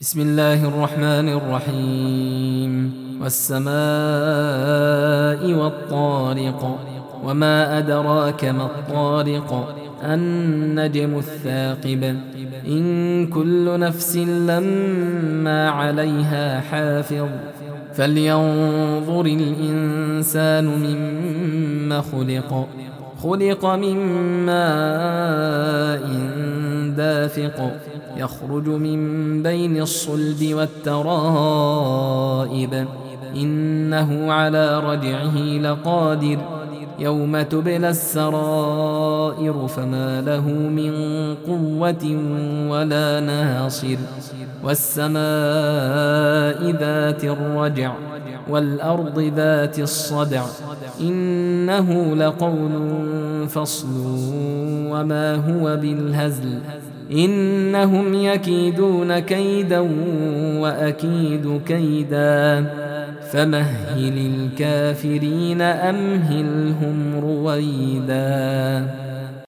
بسم الله الرحمن الرحيم والسماء والطارق وما أدراك ما الطارق النجم الثاقب إن كل نفس لما عليها حافظ فلينظر الإنسان مما خلق من ماء دافق يخرج من بين الصلب والترائب إنه على رجعه لقادر يوم تبلى السرائر فما له من قوة ولا ناصر والسماء ذات الرجع والأرض ذات الصدع إنه لقول فصل وما هو بالهزل إنهم يكيدون كيدا وأكيد كيدا فمهل الكافرين أمهلهم رويدا.